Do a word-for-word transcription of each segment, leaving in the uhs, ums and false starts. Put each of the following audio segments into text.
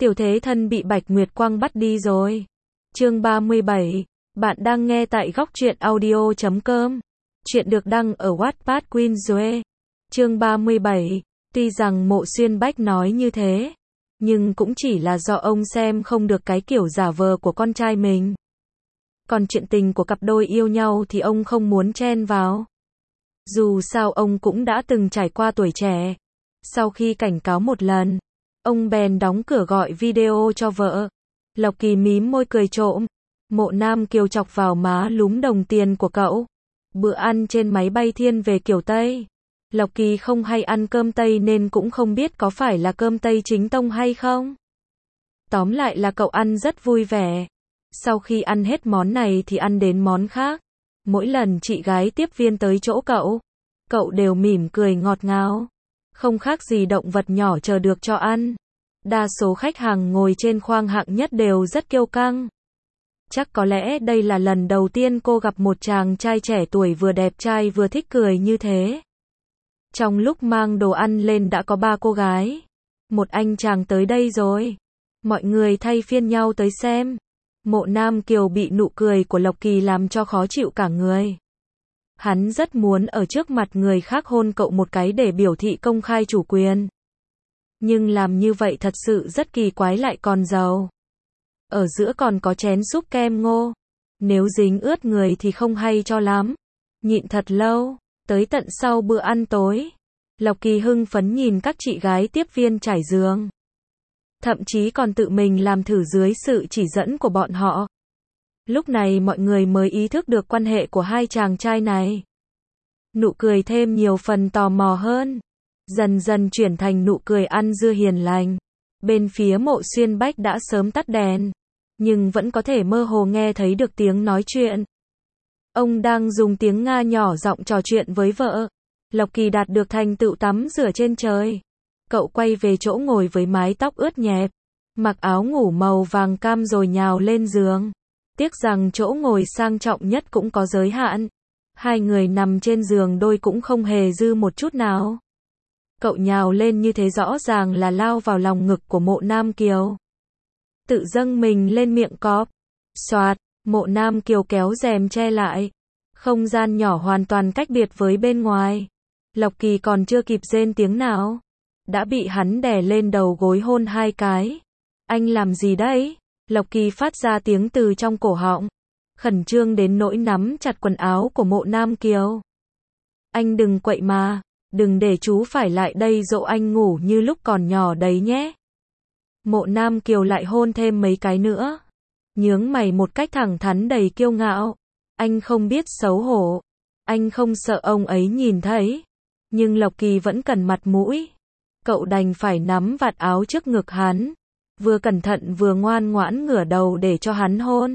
Tiểu thế thân bị Bạch Nguyệt Quang bắt đi rồi. Chương ba mươi bảy. Bạn đang nghe tại góc truyện audio chấm com. Chuyện được đăng ở Wattpad Queen Duệ. Chương ba mươi bảy. Tuy rằng Mộ Xuyên Bách nói như thế, nhưng cũng chỉ là do ông xem không được cái kiểu giả vờ của con trai mình. Còn chuyện tình của cặp đôi yêu nhau thì ông không muốn chen vào. Dù sao ông cũng đã từng trải qua tuổi trẻ. Sau khi cảnh cáo một lần, ông bèn đóng cửa gọi video cho vợ. Lộc Kỳ mím môi cười trộm. Mộ Nam Kiều chọc vào má lúm đồng tiền của cậu. Bữa ăn trên máy bay thiên về kiểu Tây. Lộc Kỳ không hay ăn cơm Tây nên cũng không biết có phải là cơm Tây chính tông hay không. Tóm lại là cậu ăn rất vui vẻ. Sau khi ăn hết món này thì ăn đến món khác. Mỗi lần chị gái tiếp viên tới chỗ cậu, cậu đều mỉm cười ngọt ngào. Không khác gì động vật nhỏ chờ được cho ăn. Đa số khách hàng ngồi trên khoang hạng nhất đều rất kiêu căng. Chắc có lẽ đây là lần đầu tiên cô gặp một chàng trai trẻ tuổi vừa đẹp trai vừa thích cười như thế. Trong lúc mang đồ ăn lên đã có ba cô gái. Một anh chàng tới đây rồi. Mọi người thay phiên nhau tới xem. Mộ Nam Kiều bị nụ cười của Lộc Kỳ làm cho khó chịu cả người. Hắn rất muốn ở trước mặt người khác hôn cậu một cái để biểu thị công khai chủ quyền. Nhưng làm như vậy thật sự rất kỳ quái lại còn dầu. Ở giữa còn có chén súp kem ngô. Nếu dính ướt người thì không hay cho lắm. Nhịn thật lâu, tới tận sau bữa ăn tối. Lộc Kỳ hưng phấn nhìn các chị gái tiếp viên trải giường. Thậm chí còn tự mình làm thử dưới sự chỉ dẫn của bọn họ. Lúc này mọi người mới ý thức được quan hệ của hai chàng trai này. Nụ cười thêm nhiều phần tò mò hơn. Dần dần chuyển thành nụ cười ăn dưa hiền lành. Bên phía Mộ Xuyên Bách đã sớm tắt đèn. Nhưng vẫn có thể mơ hồ nghe thấy được tiếng nói chuyện. Ông đang dùng tiếng Nga nhỏ giọng trò chuyện với vợ. Lộc Kỳ đạt được thành tựu tắm rửa trên trời. Cậu quay về chỗ ngồi với mái tóc ướt nhẹp. Mặc áo ngủ màu vàng cam rồi nhào lên giường. Tiếc rằng chỗ ngồi sang trọng nhất cũng có giới hạn. Hai người nằm trên giường đôi cũng không hề dư một chút nào. Cậu nhào lên như thế rõ ràng là lao vào lòng ngực của Mộ Nam Kiều. Tự dâng mình lên miệng cọp. Xoạt, Mộ Nam Kiều kéo rèm che lại. Không gian nhỏ hoàn toàn cách biệt với bên ngoài. Lộc Kỳ còn chưa kịp rên tiếng nào. Đã bị hắn đè lên đầu gối hôn hai cái. Anh làm gì đấy? Lộc Kỳ phát ra tiếng từ trong cổ họng. Khẩn trương đến nỗi nắm chặt quần áo của Mộ Nam Kiều. Anh đừng quậy mà. Đừng để chú phải lại đây dỗ anh ngủ như lúc còn nhỏ đấy nhé. Mộ Nam Kiều lại hôn thêm mấy cái nữa. Nhướng mày một cách thẳng thắn đầy kiêu ngạo. Anh không biết xấu hổ. Anh không sợ ông ấy nhìn thấy. Nhưng Lộc Kỳ vẫn cần mặt mũi. Cậu đành phải nắm vạt áo trước ngực hắn. Vừa cẩn thận vừa ngoan ngoãn ngửa đầu để cho hắn hôn.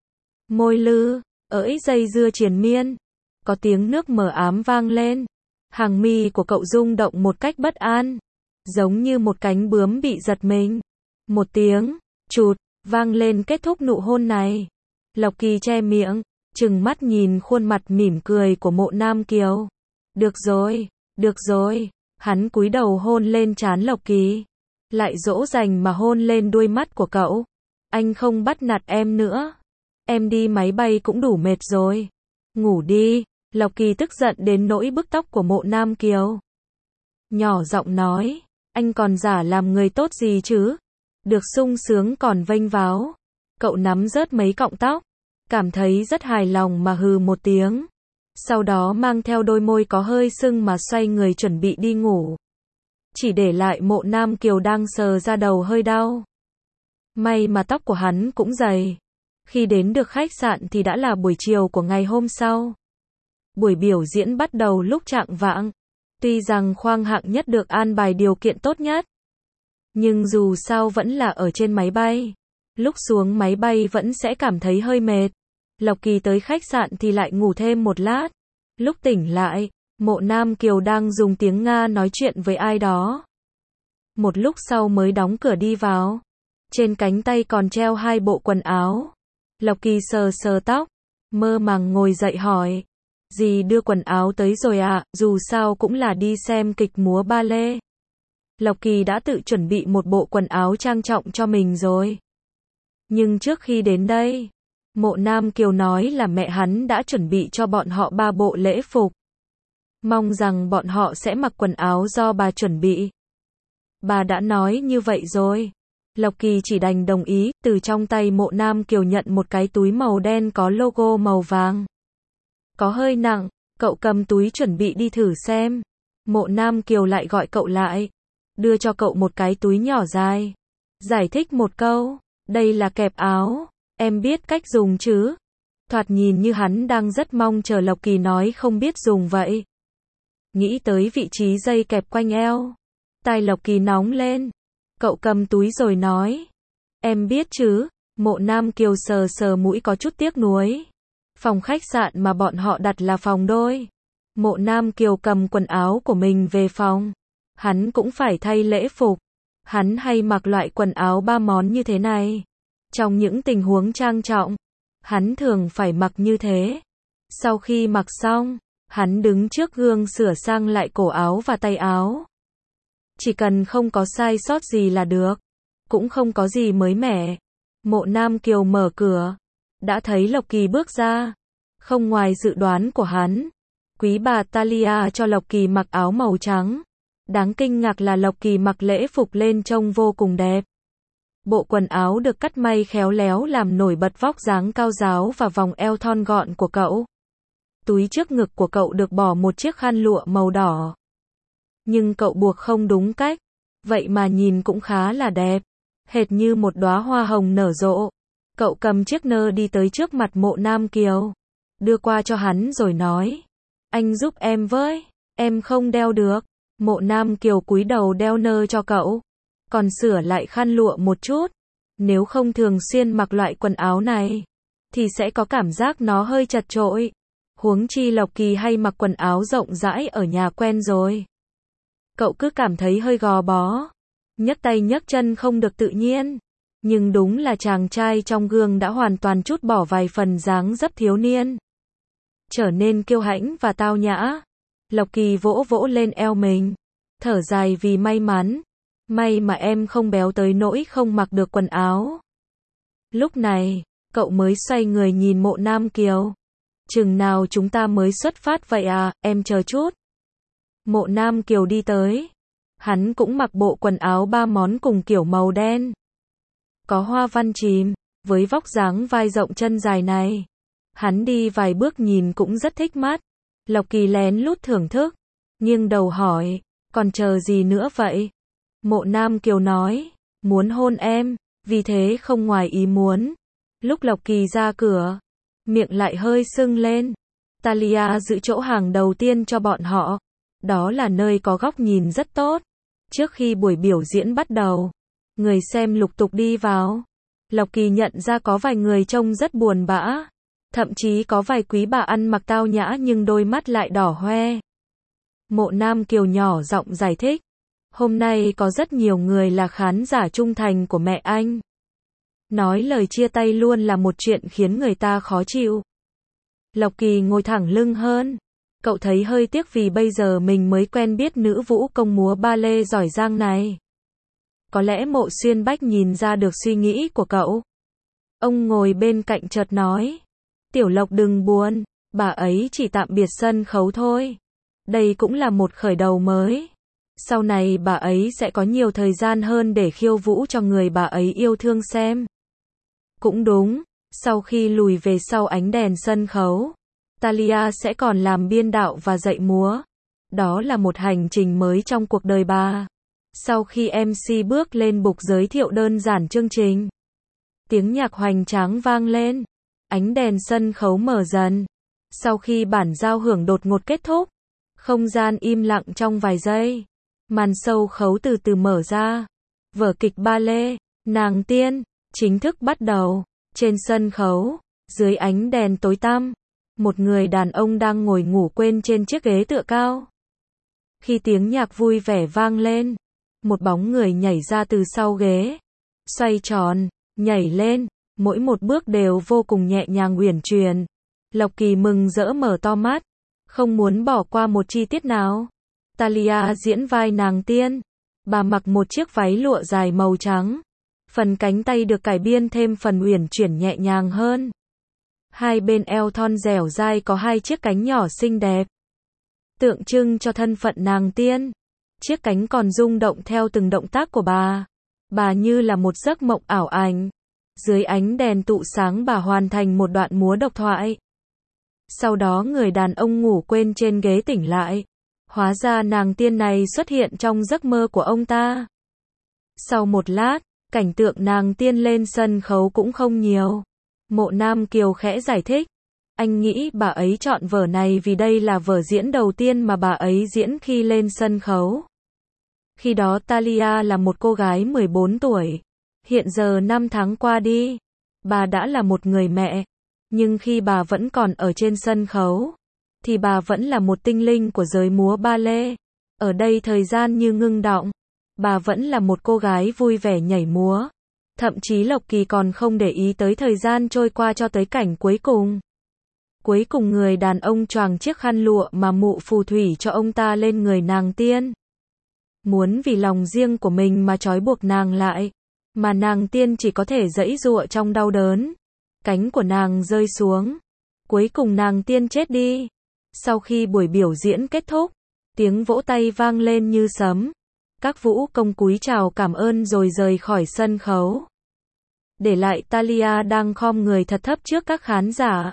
Môi lư, ỡi dây dưa triền miên. Có tiếng nước mờ ám vang lên. Hàng mi của cậu rung động một cách bất an. Giống như một cánh bướm bị giật mình. Một tiếng, chụt, vang lên kết thúc nụ hôn này. Lộc Kỳ che miệng, trừng mắt nhìn khuôn mặt mỉm cười của Mộ Nam Kiều. Được rồi, được rồi. Hắn cúi đầu hôn lên trán Lộc Kỳ. Lại dỗ dành mà hôn lên đuôi mắt của cậu. Anh không bắt nạt em nữa. Em đi máy bay cũng đủ mệt rồi. Ngủ đi. Lộc Kỳ tức giận đến nỗi bức tóc của Mộ Nam Kiều. Nhỏ giọng nói. Anh còn giả làm người tốt gì chứ? Được sung sướng còn vênh váo. Cậu nắm rớt mấy cọng tóc. Cảm thấy rất hài lòng mà hừ một tiếng. Sau đó mang theo đôi môi có hơi sưng mà xoay người chuẩn bị đi ngủ. Chỉ để lại Mộ Nam Kiều đang sờ ra đầu hơi đau. May mà tóc của hắn cũng dày. Khi đến được khách sạn thì đã là buổi chiều của ngày hôm sau. Buổi biểu diễn bắt đầu lúc chạng vạng. Tuy rằng khoang hạng nhất được an bài điều kiện tốt nhất. Nhưng dù sao vẫn là ở trên máy bay. Lúc xuống máy bay vẫn sẽ cảm thấy hơi mệt. Lộc Kỳ tới khách sạn thì lại ngủ thêm một lát. Lúc tỉnh lại, Mộ Nam Kiều đang dùng tiếng Nga nói chuyện với ai đó. Một lúc sau mới đóng cửa đi vào. Trên cánh tay còn treo hai bộ quần áo. Lộc Kỳ sờ sờ tóc. Mơ màng ngồi dậy hỏi. Dì đưa quần áo tới rồi ạ, à, dù sao cũng là đi xem kịch múa ba lê. Lộc Kỳ đã tự chuẩn bị một bộ quần áo trang trọng cho mình rồi. Nhưng trước khi đến đây, Mộ Nam Kiều nói là mẹ hắn đã chuẩn bị cho bọn họ ba bộ lễ phục. Mong rằng bọn họ sẽ mặc quần áo do bà chuẩn bị. Bà đã nói như vậy rồi. Lộc Kỳ chỉ đành đồng ý, từ trong tay Mộ Nam Kiều nhận một cái túi màu đen có logo màu vàng. Có hơi nặng, cậu cầm túi chuẩn bị đi thử xem. Mộ Nam Kiều lại gọi cậu lại, đưa cho cậu một cái túi nhỏ dài. Giải thích một câu, đây là kẹp áo, em biết cách dùng chứ? Thoạt nhìn như hắn đang rất mong chờ Lộc Kỳ nói không biết dùng vậy. Nghĩ tới vị trí dây kẹp quanh eo, tai Lộc Kỳ nóng lên. Cậu cầm túi rồi nói, em biết chứ? Mộ Nam Kiều sờ sờ mũi có chút tiếc nuối. Phòng khách sạn mà bọn họ đặt là phòng đôi. Mộ Nam Kiều cầm quần áo của mình về phòng. Hắn cũng phải thay lễ phục. Hắn hay mặc loại quần áo ba món như thế này. Trong những tình huống trang trọng, hắn thường phải mặc như thế. Sau khi mặc xong, hắn đứng trước gương sửa sang lại cổ áo và tay áo. Chỉ cần không có sai sót gì là được. Cũng không có gì mới mẻ. Mộ Nam Kiều mở cửa. Đã thấy Lộc Kỳ bước ra. Không ngoài dự đoán của hắn. Quý bà Talia cho Lộc Kỳ mặc áo màu trắng. Đáng kinh ngạc là Lộc Kỳ mặc lễ phục lên trông vô cùng đẹp. Bộ quần áo được cắt may khéo léo làm nổi bật vóc dáng cao ráo và vòng eo thon gọn của cậu. Túi trước ngực của cậu được bỏ một chiếc khăn lụa màu đỏ. Nhưng cậu buộc không đúng cách. Vậy mà nhìn cũng khá là đẹp. Hệt như một đóa hoa hồng nở rộ. Cậu cầm chiếc nơ đi tới trước mặt Mộ Nam Kiều. Đưa qua cho hắn rồi nói. Anh giúp em với. Em không đeo được. Mộ Nam Kiều cúi đầu đeo nơ cho cậu. Còn sửa lại khăn lụa một chút. Nếu không thường xuyên mặc loại quần áo này, thì sẽ có cảm giác nó hơi chật chội. Huống chi Lộc Kỳ hay mặc quần áo rộng rãi ở nhà quen rồi. Cậu cứ cảm thấy hơi gò bó. Nhấc tay nhấc chân không được tự nhiên. Nhưng đúng là chàng trai trong gương đã hoàn toàn trút bỏ vài phần dáng dấp thiếu niên. Trở nên kiêu hãnh và tao nhã. Lộc Kỳ vỗ vỗ lên eo mình. Thở dài vì may mắn. May mà em không béo tới nỗi không mặc được quần áo. Lúc này, cậu mới xoay người nhìn Mộ Nam Kiều. Chừng nào chúng ta mới xuất phát vậy à, em chờ chút. Mộ Nam Kiều đi tới. Hắn cũng mặc bộ quần áo ba món cùng kiểu màu đen. Có hoa văn chìm, với vóc dáng vai rộng chân dài này. Hắn đi vài bước nhìn cũng rất thích mắt. Lộc Kỳ lén lút thưởng thức. Nghiêng đầu hỏi, còn chờ gì nữa vậy? Mộ Nam Kiều nói, muốn hôn em, vì thế không ngoài ý muốn. Lúc Lộc Kỳ ra cửa, miệng lại hơi sưng lên. Talia giữ chỗ hàng đầu tiên cho bọn họ. Đó là nơi có góc nhìn rất tốt. Trước khi buổi biểu diễn bắt đầu, người xem lục tục đi vào. Lộc Kỳ nhận ra có vài người trông rất buồn bã. Thậm chí có vài quý bà ăn mặc tao nhã nhưng đôi mắt lại đỏ hoe. Mộ Nam Kiều nhỏ giọng giải thích. Hôm nay có rất nhiều người là khán giả trung thành của mẹ anh. Nói lời chia tay luôn là một chuyện khiến người ta khó chịu. Lộc Kỳ ngồi thẳng lưng hơn. Cậu thấy hơi tiếc vì bây giờ mình mới quen biết nữ vũ công múa ba lê giỏi giang này. Có lẽ Mộ Xuyên Bách nhìn ra được suy nghĩ của cậu. Ông ngồi bên cạnh chợt nói. Tiểu Lộc đừng buồn, bà ấy chỉ tạm biệt sân khấu thôi. Đây cũng là một khởi đầu mới. Sau này bà ấy sẽ có nhiều thời gian hơn để khiêu vũ cho người bà ấy yêu thương xem. Cũng đúng, sau khi lùi về sau ánh đèn sân khấu, Talia sẽ còn làm biên đạo và dạy múa. Đó là một hành trình mới trong cuộc đời bà. Sau khi em xê bước lên bục giới thiệu đơn giản chương trình, tiếng nhạc hoành tráng vang lên, ánh đèn sân khấu mở dần. Sau khi bản giao hưởng đột ngột kết thúc, không gian im lặng trong vài giây. Màn sâu khấu từ từ mở ra. Vở kịch ba lê, Nàng Tiên, chính thức bắt đầu. Trên sân khấu, dưới ánh đèn tối tăm, một người đàn ông đang ngồi ngủ quên trên chiếc ghế tựa cao. Khi tiếng nhạc vui vẻ vang lên, một bóng người nhảy ra từ sau ghế. Xoay tròn, nhảy lên, mỗi một bước đều vô cùng nhẹ nhàng uyển chuyển. Lộc Kỳ mừng rỡ mở to mắt, không muốn bỏ qua một chi tiết nào. Talia diễn vai nàng tiên. Bà mặc một chiếc váy lụa dài màu trắng. Phần cánh tay được cải biên thêm phần uyển chuyển nhẹ nhàng hơn. Hai bên eo thon dẻo dai có hai chiếc cánh nhỏ xinh đẹp. Tượng trưng cho thân phận nàng tiên. Chiếc cánh còn rung động theo từng động tác của bà. Bà như là một giấc mộng ảo ảnh. Dưới ánh đèn tụ sáng bà hoàn thành một đoạn múa độc thoại. Sau đó người đàn ông ngủ quên trên ghế tỉnh lại. Hóa ra nàng tiên này xuất hiện trong giấc mơ của ông ta. Sau một lát, cảnh tượng nàng tiên lên sân khấu cũng không nhiều. Mộ Nam Kiều khẽ giải thích. Anh nghĩ bà ấy chọn vở này vì đây là vở diễn đầu tiên mà bà ấy diễn khi lên sân khấu. Khi đó Thalia là một cô gái mười bốn tuổi. Hiện giờ năm tháng qua đi, bà đã là một người mẹ. Nhưng khi bà vẫn còn ở trên sân khấu, thì bà vẫn là một tinh linh của giới múa ba lê. Ở đây thời gian như ngưng đọng. Bà vẫn là một cô gái vui vẻ nhảy múa. Thậm chí Lộc Kỳ còn không để ý tới thời gian trôi qua cho tới cảnh cuối cùng. Cuối cùng người đàn ông choàng chiếc khăn lụa mà mụ phù thủy cho ông ta lên người nàng tiên. Muốn vì lòng riêng của mình mà trói buộc nàng lại. Mà nàng tiên chỉ có thể giãy giụa trong đau đớn. Cánh của nàng rơi xuống. Cuối cùng nàng tiên chết đi. Sau khi buổi biểu diễn kết thúc, tiếng vỗ tay vang lên như sấm. Các vũ công cúi chào cảm ơn rồi rời khỏi sân khấu. Để lại Thalia đang khom người thật thấp trước các khán giả.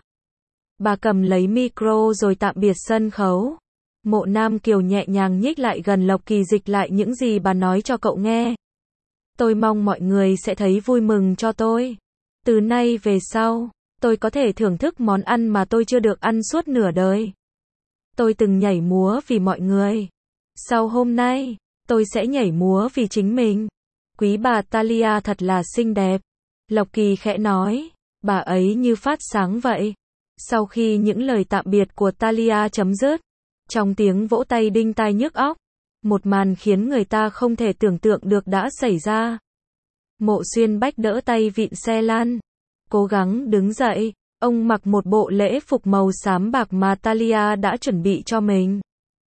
Bà cầm lấy micro rồi tạm biệt sân khấu. Mộ Nam Kiều nhẹ nhàng nhích lại gần Lộc Kỳ dịch lại những gì bà nói cho cậu nghe. Tôi mong mọi người sẽ thấy vui mừng cho tôi. Từ nay về sau, tôi có thể thưởng thức món ăn mà tôi chưa được ăn suốt nửa đời. Tôi từng nhảy múa vì mọi người. Sau hôm nay, tôi sẽ nhảy múa vì chính mình. Quý bà Thalia thật là xinh đẹp. Lộc Kỳ khẽ nói, bà ấy như phát sáng vậy. Sau khi những lời tạm biệt của Thalia chấm dứt, trong tiếng vỗ tay đinh tai nhức óc, một màn khiến người ta không thể tưởng tượng được đã xảy ra. Mộ Xuyên Bách đỡ tay vịn xe lăn, cố gắng đứng dậy. Ông mặc một bộ lễ phục màu xám bạc mà Thalia đã chuẩn bị cho mình.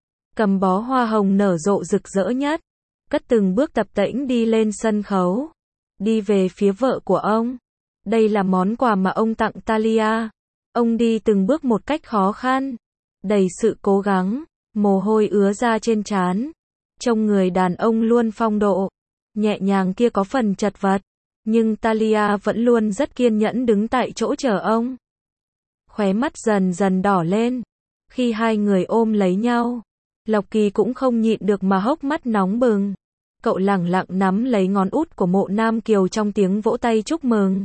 Cầm bó hoa hồng nở rộ rực rỡ nhất, cất từng bước tập tễnh đi lên sân khấu, đi về phía vợ của ông. Đây là món quà mà ông tặng Thalia. Ông đi từng bước một cách khó khăn, đầy sự cố gắng, mồ hôi ứa ra trên trán. Trông người đàn ông luôn phong độ, nhẹ nhàng kia có phần chật vật, nhưng Thalia vẫn luôn rất kiên nhẫn đứng tại chỗ chờ ông. Khóe mắt dần dần đỏ lên, khi hai người ôm lấy nhau, Lộc Kỳ cũng không nhịn được mà hốc mắt nóng bừng. Cậu lẳng lặng nắm lấy ngón út của Mộ Nam Kiều trong tiếng vỗ tay chúc mừng.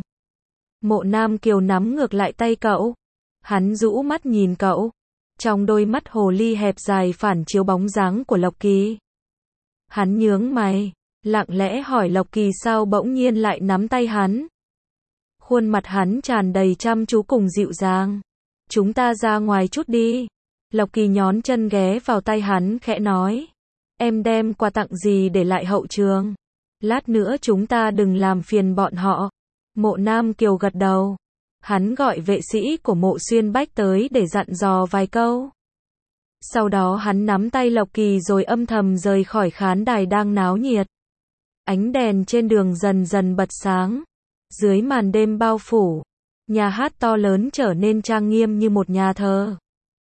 Mộ Nam Kiều nắm ngược lại tay cậu. Hắn rũ mắt nhìn cậu. Trong đôi mắt hồ ly hẹp dài phản chiếu bóng dáng của Lộc Kỳ. Hắn nhướng mày, lặng lẽ hỏi Lộc Kỳ sao bỗng nhiên lại nắm tay hắn. Khuôn mặt hắn tràn đầy chăm chú cùng dịu dàng. Chúng ta ra ngoài chút đi. Lộc Kỳ nhón chân ghé vào tay hắn khẽ nói. Em đem quà tặng gì để lại hậu trường? Lát nữa chúng ta đừng làm phiền bọn họ. Mộ Nam Kiều gật đầu. Hắn gọi vệ sĩ của Mộ Xuyên Bách tới để dặn dò vài câu. Sau đó hắn nắm tay Lộc Kỳ rồi âm thầm rời khỏi khán đài đang náo nhiệt. Ánh đèn trên đường dần dần bật sáng. Dưới màn đêm bao phủ, nhà hát to lớn trở nên trang nghiêm như một nhà thờ.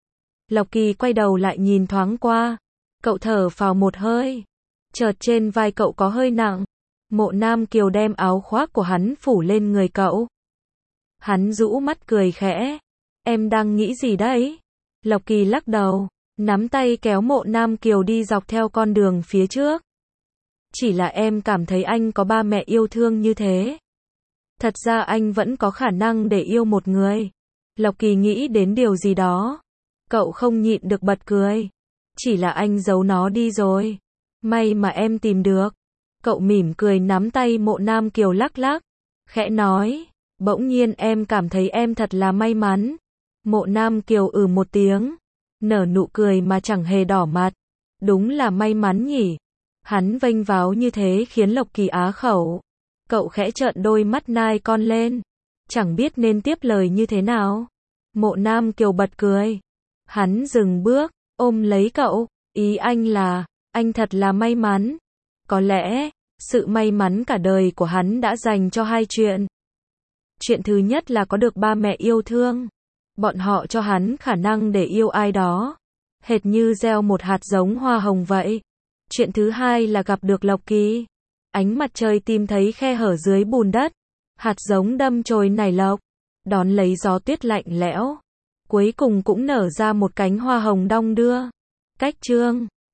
Lộc Kỳ quay đầu lại nhìn thoáng qua. Cậu thở phào một hơi. Chợt trên vai cậu có hơi nặng. Mộ Nam Kiều đem áo khoác của hắn phủ lên người cậu. Hắn rũ mắt cười khẽ. Em đang nghĩ gì đấy? Lộc Kỳ lắc đầu, nắm tay kéo Mộ Nam Kiều đi dọc theo con đường phía trước. Chỉ là em cảm thấy anh có ba mẹ yêu thương như thế. Thật ra anh vẫn có khả năng để yêu một người. Lộc Kỳ nghĩ đến điều gì đó. Cậu không nhịn được bật cười. Chỉ là anh giấu nó đi rồi. May mà em tìm được. Cậu mỉm cười nắm tay Mộ Nam Kiều lắc lắc. Khẽ nói. Bỗng nhiên em cảm thấy em thật là may mắn. Mộ Nam Kiều ừ một tiếng. Nở nụ cười mà chẳng hề đỏ mặt. Đúng là may mắn nhỉ. Hắn vênh váo như thế khiến Lộc Kỳ á khẩu. Cậu khẽ trợn đôi mắt nai con lên. Chẳng biết nên tiếp lời như thế nào. Mộ Nam Kiều bật cười. Hắn dừng bước, ôm lấy cậu. Ý anh là, anh thật là may mắn. Có lẽ, sự may mắn cả đời của hắn đã dành cho hai chuyện. Chuyện thứ nhất là có được ba mẹ yêu thương. Bọn họ cho hắn khả năng để yêu ai đó, hệt như gieo một hạt giống hoa hồng vậy. Chuyện thứ hai là gặp được Lộc Kỳ. Ánh mặt trời tìm thấy khe hở dưới bùn đất, hạt giống đâm chồi nảy lộc, đón lấy gió tuyết lạnh lẽo, cuối cùng cũng nở ra một cánh hoa hồng đong đưa. Cách chương